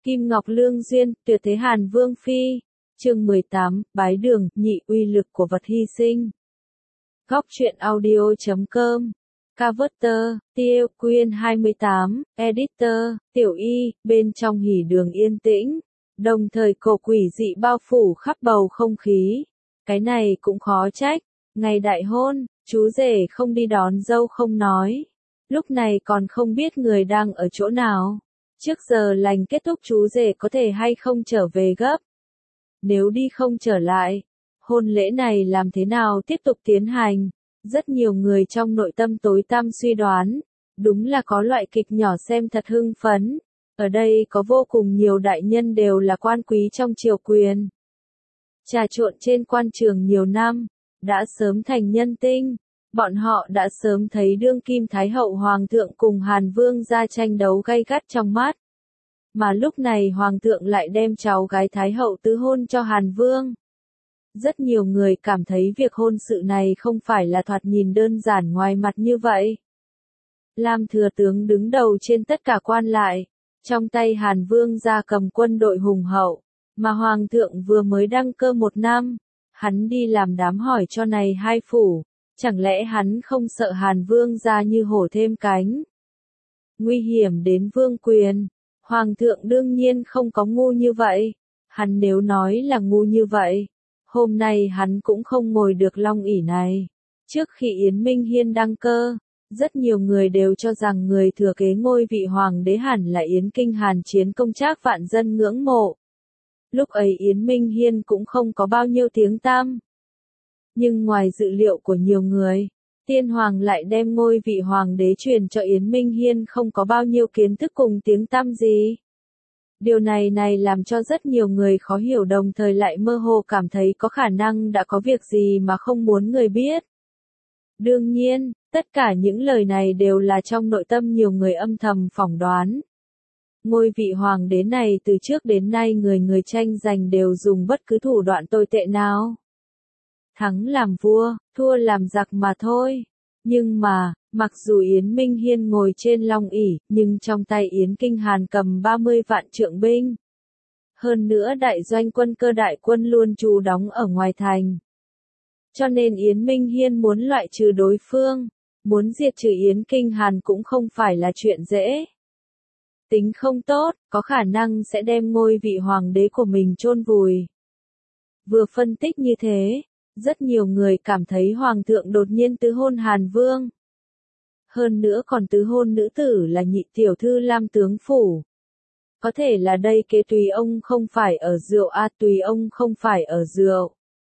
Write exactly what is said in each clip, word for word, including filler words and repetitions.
Kim Ngọc Lương Duyên, tuyệt thế Hàn Vương Phi. Chương mười tám, Bái Đường, nhị uy lực của vật hy sinh. Góc truyện audio.com. Cover, Tiêu Quyên hai mươi tám, Editor, Tiểu Y, bên trong hỉ đường yên tĩnh. Đồng thời cổ quỷ dị bao phủ khắp bầu không khí. Cái này cũng khó trách. Ngày đại hôn, chú rể không đi đón dâu không nói. Lúc này còn không biết người đang ở chỗ nào. Trước giờ lành kết thúc chú rể có thể hay không trở về gấp. Nếu đi không trở lại, hôn lễ này làm thế nào tiếp tục tiến hành? Rất nhiều người trong nội tâm tối tăm suy đoán. Đúng là có loại kịch nhỏ xem thật hưng phấn. Ở đây có vô cùng nhiều đại nhân đều là quan quý trong triều quyền. Trà trộn trên quan trường nhiều năm, đã sớm thành nhân tinh. Bọn họ đã sớm thấy đương kim Thái hậu Hoàng thượng cùng Hàn Vương ra tranh đấu gay gắt trong mắt. Mà lúc này Hoàng thượng lại đem cháu gái Thái hậu tứ hôn cho Hàn Vương. Rất nhiều người cảm thấy việc hôn sự này không phải là thoạt nhìn đơn giản ngoài mặt như vậy. Lam thừa tướng đứng đầu trên tất cả quan lại, trong tay Hàn Vương ra cầm quân đội hùng hậu, mà Hoàng thượng vừa mới đăng cơ một năm, hắn đi làm đám hỏi cho này hai phủ. Chẳng lẽ hắn không sợ Hàn Vương ra như hổ thêm cánh? Nguy hiểm đến vương quyền. Hoàng thượng đương nhiên không có ngu như vậy. Hắn nếu nói là ngu như vậy, hôm nay hắn cũng không ngồi được long ỷ này. Trước khi Yến Minh Hiên đăng cơ, rất nhiều người đều cho rằng người thừa kế ngôi vị hoàng đế hẳn là Yến Kinh Hàn Chiến công trác vạn dân ngưỡng mộ. Lúc ấy Yến Minh Hiên cũng không có bao nhiêu tiếng tăm. Nhưng ngoài dự liệu của nhiều người, tiên hoàng lại đem ngôi vị hoàng đế truyền cho Yến Minh Hiên không có bao nhiêu kiến thức cùng tiếng tăm gì. Điều này này làm cho rất nhiều người khó hiểu, đồng thời lại mơ hồ cảm thấy có khả năng đã có việc gì mà không muốn người biết. Đương nhiên, tất cả những lời này đều là trong nội tâm nhiều người âm thầm phỏng đoán. Ngôi vị hoàng đế này từ trước đến nay người người tranh giành đều dùng bất cứ thủ đoạn tồi tệ nào. Thắng làm vua, thua làm giặc mà thôi. Nhưng mà, mặc dù Yến Minh Hiên ngồi trên long ỷ, nhưng trong tay Yến Kinh Hàn cầm ba mươi vạn trượng binh. Hơn nữa đại doanh quân cơ đại quân luôn trú đóng ở ngoài thành. Cho nên Yến Minh Hiên muốn loại trừ đối phương, muốn diệt trừ Yến Kinh Hàn cũng không phải là chuyện dễ. Tính không tốt, có khả năng sẽ đem ngôi vị hoàng đế của mình chôn vùi. Vừa phân tích như thế, rất nhiều người cảm thấy Hoàng thượng đột nhiên tứ hôn Hàn Vương. Hơn nữa còn tứ hôn nữ tử là nhị tiểu thư Lam tướng phủ. Có thể là đây kế tùy ông không phải ở rượu a à, tùy ông không phải ở rượu.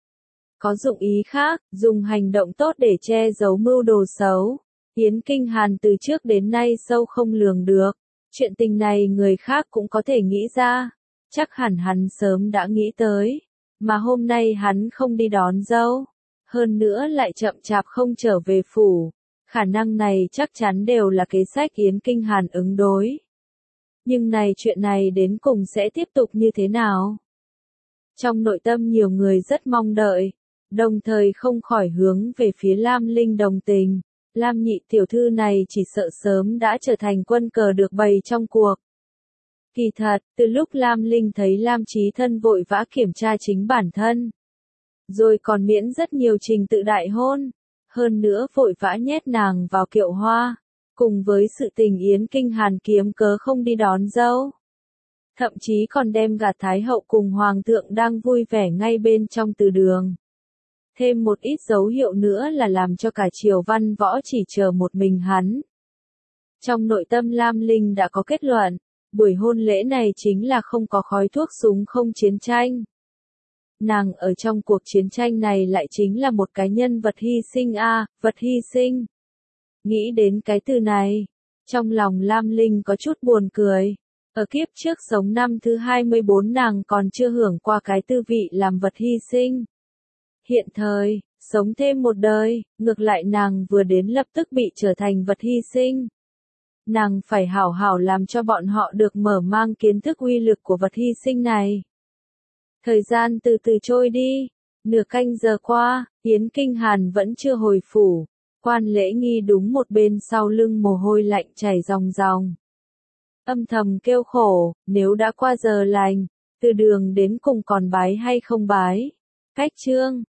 Có dụng ý khác, dùng hành động tốt để che giấu mưu đồ xấu. Yến Kinh Hàn từ trước đến nay sâu không lường được. Chuyện tình này người khác cũng có thể nghĩ ra. Chắc hẳn hắn sớm đã nghĩ tới. Mà hôm nay hắn không đi đón dâu, hơn nữa lại chậm chạp không trở về phủ, khả năng này chắc chắn đều là kế sách Yến Kinh Hàn ứng đối. Nhưng này chuyện này đến cùng sẽ tiếp tục như thế nào? Trong nội tâm nhiều người rất mong đợi, đồng thời không khỏi hướng về phía Lam Linh đồng tình. Lam nhị tiểu thư này chỉ sợ sớm đã trở thành quân cờ được bày trong cuộc. Kỳ thật, từ lúc Lam Linh thấy Lam Chí Thân vội vã kiểm tra chính bản thân, rồi còn miễn rất nhiều trình tự đại hôn, hơn nữa vội vã nhét nàng vào kiệu hoa, cùng với sự tình Yến Kinh Hàn kiếm cớ không đi đón dâu. Thậm chí còn đem gạt Thái hậu cùng Hoàng thượng đang vui vẻ ngay bên trong từ đường. Thêm một ít dấu hiệu nữa là làm cho cả triều văn võ chỉ chờ một mình hắn. Trong nội tâm Lam Linh đã có kết luận. Buổi hôn lễ này chính là không có khói thuốc súng không chiến tranh. Nàng ở trong cuộc chiến tranh này lại chính là một cái nhân vật hy sinh a, à, vật hy sinh. Nghĩ đến cái từ này, trong lòng Lam Linh có chút buồn cười. Ở kiếp trước sống năm thứ hai mươi bốn nàng còn chưa hưởng qua cái tư vị làm vật hy sinh. Hiện thời, sống thêm một đời, ngược lại nàng vừa đến lập tức bị trở thành vật hy sinh. Nàng phải hảo hảo làm cho bọn họ được mở mang kiến thức uy lực của vật hy sinh này. Thời gian từ từ trôi đi, nửa canh giờ qua, Yến Kinh Hàn vẫn chưa hồi phủ, quan lễ nghi đúng một bên sau lưng mồ hôi lạnh chảy ròng ròng. âm thầm kêu khổ, nếu đã qua giờ lành, từ đường đến cùng còn bái hay không bái. Cách chương